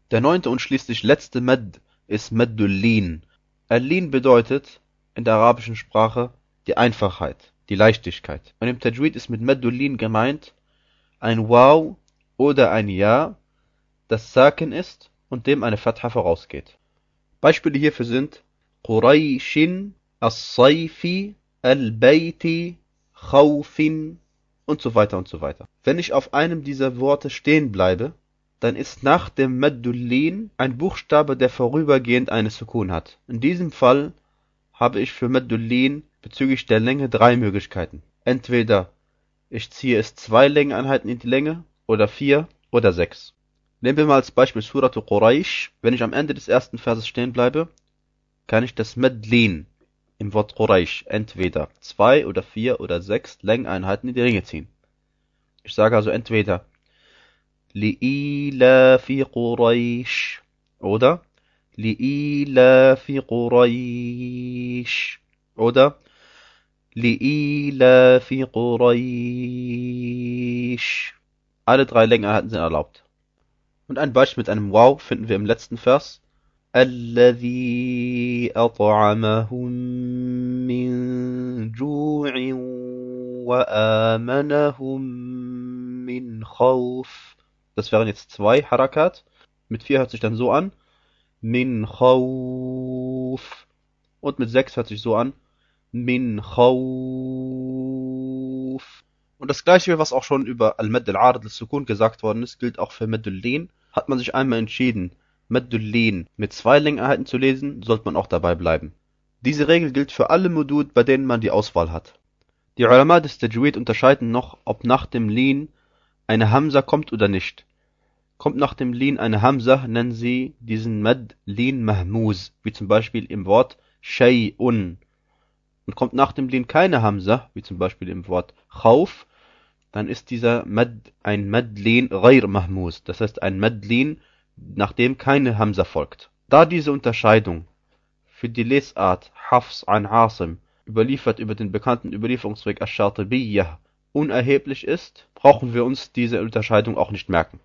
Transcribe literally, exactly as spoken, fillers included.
Der neunte und schließlich letzte Mad ist Maddul Lin. Al-Lin bedeutet in der arabischen Sprache die Einfachheit, die Leichtigkeit. Und im Tajwid ist mit Maddul Lin gemeint ein Waw oder ein Ja, das Sakin ist und dem eine Fatha vorausgeht. Beispiele hierfür sind Quraishin, As-Sayfi, Al-Bayti, Khawfin und so weiter und so weiter. Wenn ich auf einem dieser Worte stehen bleibe, dann ist nach dem Maddul Lin ein Buchstabe, der vorübergehend eine Sukun hat. In diesem Fall habe ich für Maddul Lin bezüglich der Länge drei Möglichkeiten. Entweder ich ziehe es zwei Längeneinheiten in die Länge oder vier oder sechs. Nehmen wir mal als Beispiel Suratu Quraish. Wenn ich am Ende des ersten Verses stehen bleibe, kann ich das Madd Lin im Wort Quraish entweder zwei oder vier oder sechs Längeneinheiten in die Länge ziehen. Ich sage also entweder Li'ilafi Quraish oder Li'ilafi Quraish oder Li'ilafi Quraish. Alle drei Längeneinheiten sind erlaubt. Und ein Beispiel mit einem Waw finden wir im letzten Vers. الذي أطعمهم من جوع وآمنهم من خوف. Das wären jetzt zwei Harakat. Mit vier hört sich dann so an. Min khawf. Und mit sechs hört sich so an. Min khawf. Und das gleiche, was auch schon über Al-Madd al-Arid al-Sukun gesagt worden ist, gilt auch für Maddul Lin. Hat man sich einmal entschieden, Maddul Lin mit zwei Längeneinheiten zu lesen, sollte man auch dabei bleiben. Diese Regel gilt für alle Mudud, bei denen man die Auswahl hat. Die Ulama des Tajwid unterscheiden noch, ob nach dem Lin eine Hamza kommt oder nicht. Kommt nach dem Lin eine Hamza, nennen sie diesen Madd Lin Mahmuz, wie zum Beispiel im Wort Shay'un. Und kommt nach dem Lin keine Hamza, wie zum Beispiel im Wort Khawf, dann ist dieser Madd ein Madd Lin Ghair Mahmuz, das heißt ein Madd Lin, nachdem keine Hamza folgt. Da diese Unterscheidung für die Lesart Hafs an Asim überliefert über den bekannten Überlieferungsweg Ash-Shatibiyyah unerheblich ist, brauchen wir uns diese Unterscheidung auch nicht merken.